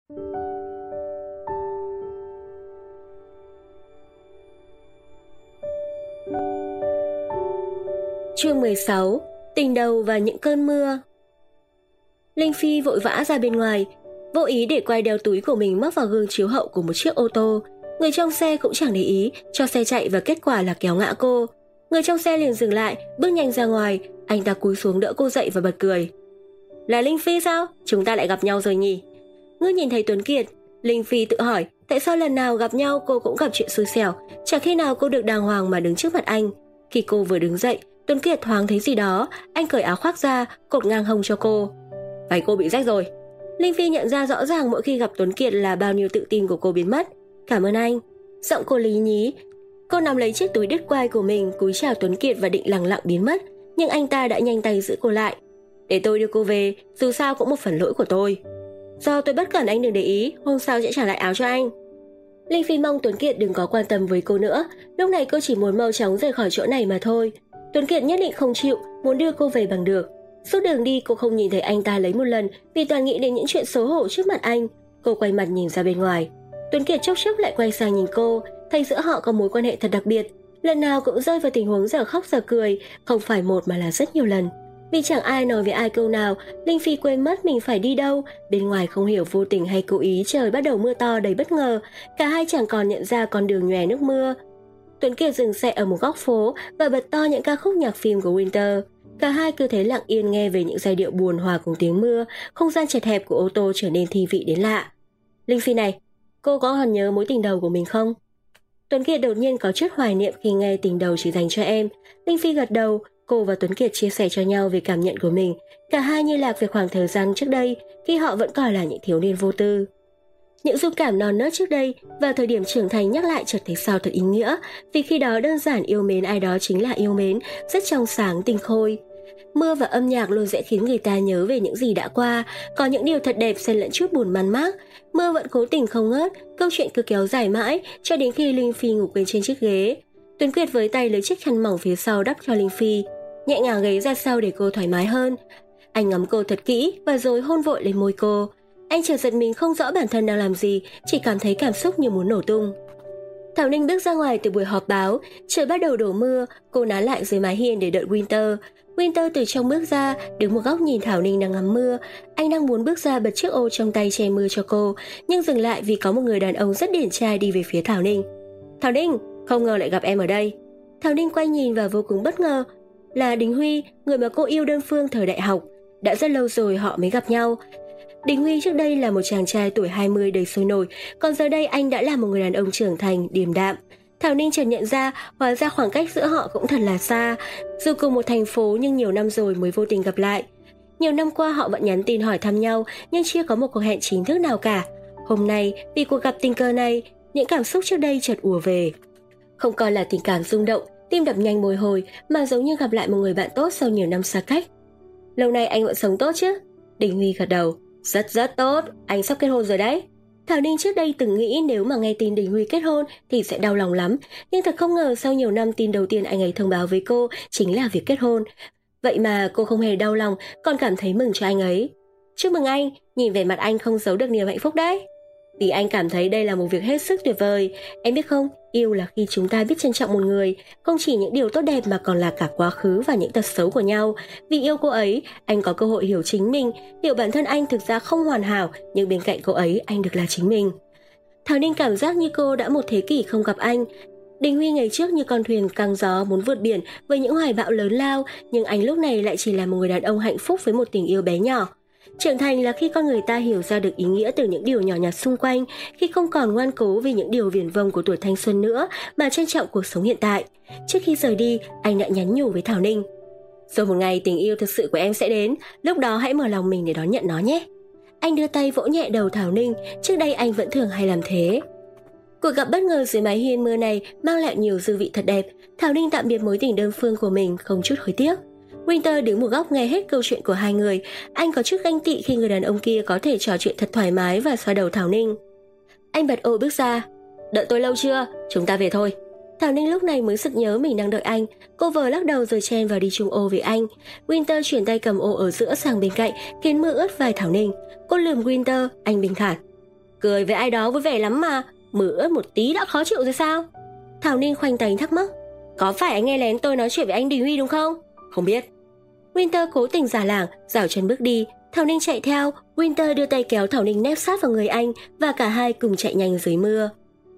Chương 16: Tình đầu và những cơn mưa. Linh Phi vội vã ra bên ngoài, vô ý để quay đeo túi của mình mắc vào gương chiếu hậu của một chiếc ô tô. Người trong xe cũng chẳng để ý, cho xe chạy và kết quả là kéo ngã cô. Người trong xe liền dừng lại, bước nhanh ra ngoài. Anh ta cúi xuống đỡ cô dậy và bật cười. Là Linh Phi sao? Chúng ta lại gặp nhau rồi nhỉ? Ngước nhìn thấy Tuấn Kiệt, Linh Phi tự hỏi tại sao lần nào gặp nhau cô cũng gặp chuyện xui xẻo, chẳng khi nào cô được đàng hoàng mà đứng trước mặt anh. Khi cô vừa đứng dậy, Tuấn Kiệt thoáng thấy gì đó, anh cởi áo khoác ra, cột ngang hông cho cô. Váy cô bị rách rồi. Linh Phi nhận ra rõ ràng mỗi khi gặp Tuấn Kiệt là bao nhiêu tự tin của cô biến mất. Cảm ơn anh. Giọng cô lý nhí. Cô nắm lấy chiếc túi đứt quai của mình, cúi chào Tuấn Kiệt và định lẳng lặng biến mất, nhưng anh ta đã nhanh tay giữ cô lại. Để tôi đưa cô về, dù sao cũng một phần lỗi của tôi. Do tôi bất cẩn anh đừng để ý, hôm sau sẽ trả lại áo cho anh. Linh Phi mong Tuấn Kiệt đừng có quan tâm với cô nữa, lúc này cô chỉ muốn mau chóng rời khỏi chỗ này mà thôi. Tuấn Kiệt nhất định không chịu, muốn đưa cô về bằng được. Suốt đường đi cô không nhìn thấy anh ta lấy một lần vì toàn nghĩ đến những chuyện xấu hổ trước mặt anh. Cô quay mặt nhìn ra bên ngoài. Tuấn Kiệt chốc chốc lại quay sang nhìn cô, thấy giữa họ có mối quan hệ thật đặc biệt. Lần nào cũng rơi vào tình huống giờ khóc giờ cười, không phải một mà là rất nhiều lần. Vì chẳng ai nói với ai câu nào, Linh Phi quên mất mình phải đi đâu. Bên ngoài không hiểu vô tình hay cố ý trời bắt đầu mưa to đầy bất ngờ. Cả hai chẳng còn nhận ra con đường nhòe nước mưa. Tuấn Kiệt dừng xe ở một góc phố và bật to những ca khúc nhạc phim của Winter. Cả hai cứ thế lặng yên nghe về những giai điệu buồn hòa cùng tiếng mưa. Không gian chật hẹp của ô tô trở nên thi vị đến lạ. Linh Phi này, cô có còn nhớ mối tình đầu của mình không? Tuấn Kiệt đột nhiên có chút hoài niệm khi nghe tình đầu chỉ dành cho em. Linh Phi gật đầu. Cô và Tuấn Kiệt chia sẻ cho nhau về cảm nhận của mình. Cả hai như lạc về khoảng thời gian trước đây khi họ vẫn còn là những thiếu niên vô tư. Những dung cảm non nớt trước đây vào thời điểm trưởng thành nhắc lại chợt thấy sao thật ý nghĩa, vì khi đó đơn giản yêu mến ai đó chính là yêu mến, rất trong sáng tinh khôi. Mưa và âm nhạc luôn dễ khiến người ta nhớ về những gì đã qua, có những điều thật đẹp xen lẫn chút buồn man mác. Mưa vẫn cố tình không ngớt, câu chuyện cứ kéo dài mãi cho đến khi Linh Phi ngủ quên trên chiếc ghế. Tuấn Kiệt với tay lấy chiếc khăn mỏng phía sau đắp cho Linh Phi, nhẹ nhàng ghế ra sau để cô thoải mái hơn. Anh ngắm cô thật kỹ và rồi hôn vội lên môi cô. Anh chợt giật mình không rõ bản thân đang làm gì, chỉ cảm thấy cảm xúc như muốn nổ tung. Thảo Ninh bước ra ngoài từ buổi họp báo, trời bắt đầu đổ mưa, cô nán lại dưới mái hiên để đợi Winter. Winter từ trong bước ra, đứng một góc nhìn Thảo Ninh đang ngắm mưa. Anh đang muốn bước ra bật chiếc ô trong tay che mưa cho cô, nhưng dừng lại vì có một người đàn ông rất điển trai đi về phía Thảo Ninh. Thảo Ninh, không ngờ lại gặp em ở đây. Thảo Ninh quay nhìn và vô cùng bất ngờ. Là Đình Huy, người mà cô yêu đơn phương thời đại học. Đã rất lâu rồi họ mới gặp nhau. Đình Huy trước đây là một chàng trai tuổi 20 đầy sôi nổi, còn giờ đây anh đã là một người đàn ông trưởng thành, điềm đạm. Thảo Ninh chợt nhận ra, hóa ra khoảng cách giữa họ cũng thật là xa. Dù cùng một thành phố nhưng nhiều năm rồi mới vô tình gặp lại. Nhiều năm qua họ vẫn nhắn tin hỏi thăm nhau, nhưng chưa có một cuộc hẹn chính thức nào cả. Hôm nay, vì cuộc gặp tình cờ này, những cảm xúc trước đây chợt ùa về. Không còn là tình cảm rung động, tim đập nhanh bồi hồi, mà giống như gặp lại một người bạn tốt sau nhiều năm xa cách. Lâu nay anh vẫn sống tốt chứ? Đình Huy gật đầu. Rất tốt, anh sắp kết hôn rồi đấy. Thảo Ninh trước đây từng nghĩ nếu mà nghe tin Đình Huy kết hôn thì sẽ đau lòng lắm, nhưng thật không ngờ sau nhiều năm tin đầu tiên anh ấy thông báo với cô chính là việc kết hôn. Vậy mà cô không hề đau lòng, còn cảm thấy mừng cho anh ấy. Chúc mừng anh, nhìn vẻ mặt anh không giấu được niềm hạnh phúc đấy. Vì anh cảm thấy đây là một việc hết sức tuyệt vời. Em biết không, yêu là khi chúng ta biết trân trọng một người, không chỉ những điều tốt đẹp mà còn là cả quá khứ và những tật xấu của nhau. Vì yêu cô ấy, anh có cơ hội hiểu chính mình, hiểu bản thân anh thực ra không hoàn hảo, nhưng bên cạnh cô ấy anh được là chính mình. Thảo Ninh cảm giác như cô đã một thế kỷ không gặp anh. Đình Huy ngày trước như con thuyền căng gió muốn vượt biển với những hoài bão lớn lao, nhưng anh lúc này lại chỉ là một người đàn ông hạnh phúc với một tình yêu bé nhỏ. Trưởng thành là khi con người ta hiểu ra được ý nghĩa từ những điều nhỏ nhặt xung quanh, khi không còn ngoan cố vì những điều viển vông của tuổi thanh xuân nữa mà trân trọng cuộc sống hiện tại. Trước khi rời đi, anh đã nhắn nhủ với Thảo Ninh. Rồi một ngày tình yêu thực sự của em sẽ đến, lúc đó hãy mở lòng mình để đón nhận nó nhé. Anh đưa tay vỗ nhẹ đầu Thảo Ninh, trước đây anh vẫn thường hay làm thế. Cuộc gặp bất ngờ dưới mái hiên mưa này mang lại nhiều dư vị thật đẹp. Thảo Ninh tạm biệt mối tình đơn phương của mình không chút hối tiếc. Winter đứng một góc nghe hết câu chuyện của hai người. Anh có chút ganh tị khi người đàn ông kia có thể trò chuyện thật thoải mái và xoa đầu Thảo Ninh. Anh bật ô bước ra. Đợi tôi lâu chưa? Chúng ta về thôi. Thảo Ninh lúc này mới sực nhớ mình đang đợi anh. Cô vờ lắc đầu rồi chen vào đi chung ô với anh. Winter chuyển tay cầm ô ở giữa sang bên cạnh, khiến mưa ướt vai Thảo Ninh. Cô lườm Winter, anh bình thản. Cười với ai đó vui vẻ lắm mà, mưa ướt một tí đã khó chịu rồi sao? Thảo Ninh khoanh tay thắc mắc. Có phải anh nghe lén tôi nói chuyện với anh Đình Huy đúng không? Không biết. Winter cố tình giả lảng, giảo chân bước đi. Thảo Ninh chạy theo, Winter đưa tay kéo Thảo Ninh nép sát vào người anh và cả hai cùng chạy nhanh dưới mưa.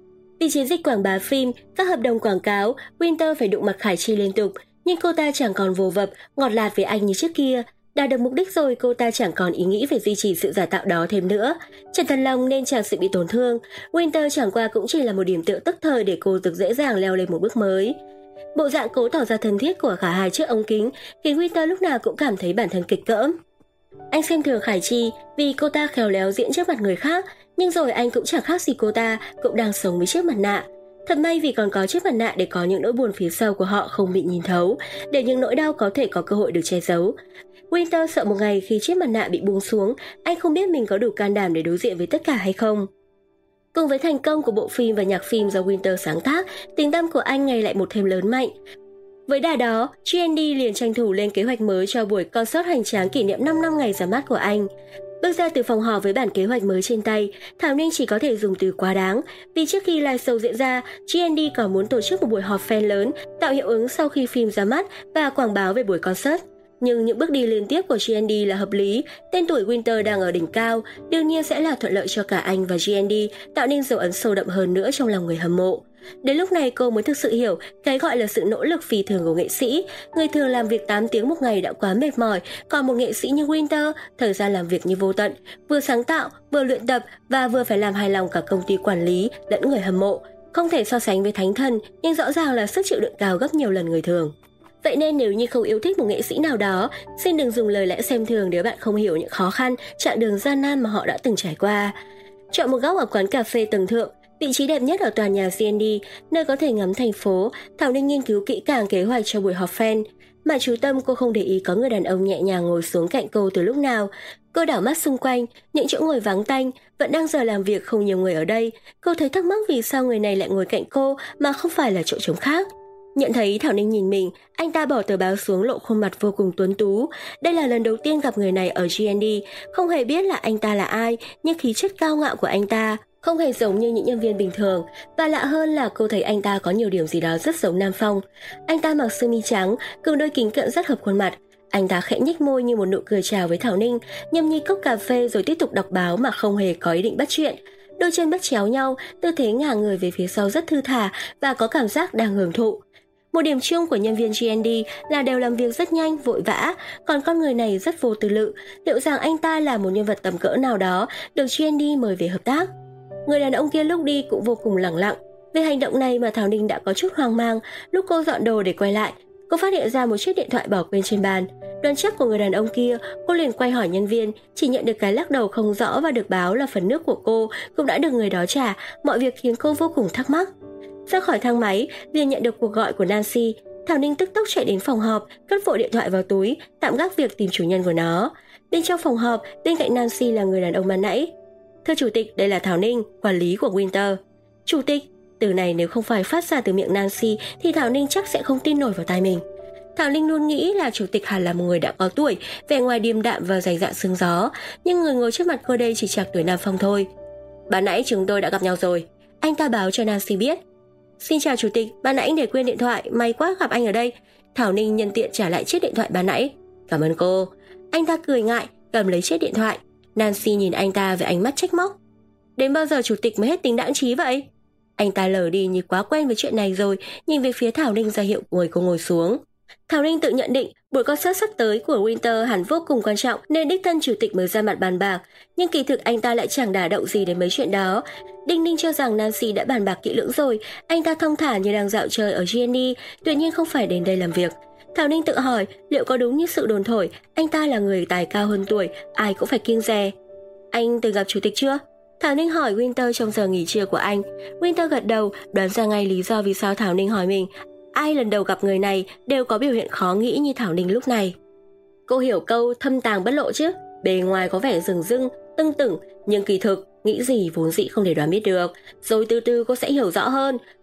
Vì chiến dịch quảng bá phim, các hợp đồng quảng cáo, Winter phải đụng mặt Khải Chi liên tục, nhưng cô ta chẳng còn vồ vập, ngọt lạt với anh như trước kia. Đạt được mục đích rồi, cô ta chẳng còn ý nghĩ phải duy trì sự giả tạo đó thêm nữa. Chẳng thật lòng nên chẳng sự bị tổn thương. Winter chẳng qua cũng chỉ là một điểm tựa tức thời để cô được dễ dàng leo lên một bước mới. Bộ dạng cố tỏ ra thân thiết của cả hai trước ống kính khiến Winter lúc nào cũng cảm thấy bản thân kịch cỡm. Anh xem thường Khải Chi vì cô ta khéo léo diễn trước mặt người khác, nhưng rồi anh cũng chẳng khác gì cô ta, cũng đang sống với chiếc mặt nạ. Thật may vì còn có chiếc mặt nạ để có những nỗi buồn phía sau của họ không bị nhìn thấu, để những nỗi đau có thể có cơ hội được che giấu. Winter sợ một ngày khi chiếc mặt nạ bị buông xuống, anh không biết mình có đủ can đảm để đối diện với tất cả hay không. Cùng với thành công của bộ phim và nhạc phim do Winter sáng tác, tình tâm của anh ngày lại một thêm lớn mạnh. Với đà đó, G&D liền tranh thủ lên kế hoạch mới cho buổi concert hoành tráng kỷ niệm 5 năm ngày ra mắt của anh. Bước ra từ phòng họp với bản kế hoạch mới trên tay, Thảo Ninh chỉ có thể dùng từ quá đáng, vì trước khi live show diễn ra, G&D còn muốn tổ chức một buổi họp fan lớn, tạo hiệu ứng sau khi phim ra mắt và quảng báo về buổi concert. Nhưng những bước đi liên tiếp của G&D là hợp lý, tên tuổi Winter đang ở đỉnh cao, đương nhiên sẽ là thuận lợi cho cả anh và G&D, tạo nên dấu ấn sâu đậm hơn nữa trong lòng người hâm mộ. Đến lúc này cô mới thực sự hiểu cái gọi là sự nỗ lực phi thường của nghệ sĩ. Người thường làm việc 8 tiếng một ngày đã quá mệt mỏi, còn một nghệ sĩ như Winter, thời gian làm việc như vô tận, vừa sáng tạo, vừa luyện tập và vừa phải làm hài lòng cả công ty quản lý lẫn người hâm mộ. Không thể so sánh với thánh thần, nhưng rõ ràng là sức chịu đựng cao gấp nhiều lần người thường. Vậy nên nếu như không yêu thích một nghệ sĩ nào đó, xin đừng dùng lời lẽ xem thường nếu bạn không hiểu những khó khăn, chặng đường gian nan mà họ đã từng trải qua. Chọn một góc ở quán cà phê tầng thượng, vị trí đẹp nhất ở tòa nhà G&D, nơi có thể ngắm thành phố, Thảo Ninh nghiên cứu kỹ càng kế hoạch cho buổi họp fan. Mà chú tâm cô không để ý có người đàn ông nhẹ nhàng ngồi xuống cạnh cô từ lúc nào. Cô đảo mắt xung quanh, những chỗ ngồi vắng tanh, vẫn đang giờ làm việc không nhiều người ở đây. Cô thấy thắc mắc vì sao người này lại ngồi cạnh cô mà không phải là chỗ trống khác. Nhận thấy Thảo Ninh nhìn mình, anh ta bỏ tờ báo xuống lộ khuôn mặt vô cùng tuấn tú. Đây là lần đầu tiên gặp người này ở G&D, không hề biết là anh ta là ai, nhưng khí chất cao ngạo của anh ta không hề giống như những nhân viên bình thường. Và lạ hơn là cô thấy anh ta có nhiều điểm gì đó rất giống Nam Phong. Anh ta mặc sơ mi trắng, cùng đôi kính cận rất hợp khuôn mặt. Anh ta khẽ nhếch môi như một nụ cười chào với Thảo Ninh, nhâm nhi cốc cà phê rồi tiếp tục đọc báo mà không hề có ý định bắt chuyện. Đôi chân bắt chéo nhau, tư thế ngả người về phía sau rất thư thả và có cảm giác đang hưởng thụ. Một điểm chung của nhân viên G&D là đều làm việc rất nhanh, vội vã, còn con người này rất vô tư lự. Liệu rằng anh ta là một nhân vật tầm cỡ nào đó được G&D mời về hợp tác? Người đàn ông kia lúc đi cũng vô cùng lẳng lặng. Về hành động này mà Thảo Ninh đã có chút hoang mang. Lúc cô dọn đồ để quay lại, cô phát hiện ra một chiếc điện thoại bỏ quên trên bàn. Đoán chắc của người đàn ông kia, cô liền quay hỏi nhân viên, chỉ nhận được cái lắc đầu không rõ và được báo là phần nước của cô cũng đã được người đó trả. Mọi việc khiến cô vô cùng thắc mắc. Ra khỏi thang máy, liền nhận được cuộc gọi của Nancy. Thảo Ninh tức tốc chạy đến phòng họp, cất vội điện thoại vào túi, tạm gác việc tìm chủ nhân của nó. Bên trong phòng họp, bên cạnh Nancy là người đàn ông ban nãy. Thưa chủ tịch, đây là Thảo Ninh, quản lý của Winter. Chủ tịch, từ này nếu không phải phát ra từ miệng Nancy thì Thảo Ninh chắc sẽ không tin nổi vào tai mình. Thảo Ninh luôn nghĩ là chủ tịch hẳn là một người đã có tuổi, vẻ ngoài điềm đạm và dày dạn sương gió, nhưng người ngồi trước mặt cô đây chỉ chạc tuổi Nam Phong thôi. Ban nãy chúng tôi đã gặp nhau rồi, anh ta báo cho Nancy biết. Xin chào chủ tịch, ban nãy để quên điện thoại, may quá gặp anh ở đây. Thảo Ninh nhân tiện trả lại chiếc điện thoại ban nãy. Cảm ơn cô. Anh ta cười ngại, cầm lấy chiếc điện thoại. Nancy nhìn anh ta với ánh mắt trách móc. Đến bao giờ chủ tịch mới hết tính đãng trí vậy? Anh ta lờ đi như quá quen với chuyện này rồi, nhìn về phía Thảo Ninh ra hiệu mời cô ngồi xuống. Thảo Ninh tự nhận định buổi concert sắp tới của Winter hẳn vô cùng quan trọng nên đích thân chủ tịch mới ra mặt bàn bạc, nhưng kỳ thực anh ta lại chẳng đả động gì đến mấy chuyện đó. Đinh Ninh cho rằng Nancy đã bàn bạc kỹ lưỡng rồi, anh ta thong thả như đang dạo chơi ở G&D, tuyệt nhiên không phải đến đây làm việc. Thảo Ninh tự hỏi liệu có đúng như sự đồn thổi, anh ta là người tài cao hơn tuổi, ai cũng phải kiêng dè. Anh từng gặp chủ tịch chưa? Thảo Ninh hỏi Winter trong giờ nghỉ trưa của anh. Winter gật đầu, đoán ra ngay lý do vì sao Thảo Ninh hỏi mình. Ai lần đầu gặp người này đều có biểu hiện khó nghĩ như Thảo Ninh lúc này. Cô hiểu câu thâm tàng bất lộ chứ? Bề ngoài có vẻ rừng rưng, tưng tửng, nhưng kỳ thực nghĩ gì vốn dĩ không thể đoán biết được. Rồi từ từ cô sẽ hiểu rõ hơn.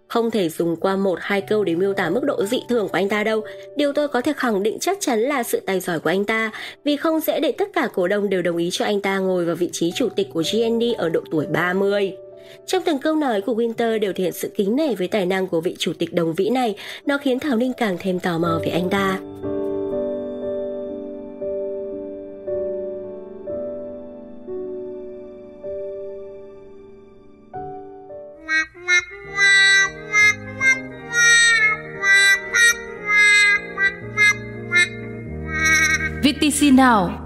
Không thể dùng qua 1-2 câu để miêu tả mức độ dị thường của anh ta đâu. Điều tôi có thể khẳng định chắc chắn là sự tài giỏi của anh ta, vì không dễ để tất cả cổ đông đều đồng ý cho anh ta ngồi vào vị trí chủ tịch của GND ở độ tuổi 30. Trong từng câu nói của Winter đều thể hiện sự kính nể với tài năng của vị chủ tịch đồng vĩ này, nó khiến Thảo Ninh càng thêm tò mò về anh ta. VTC Now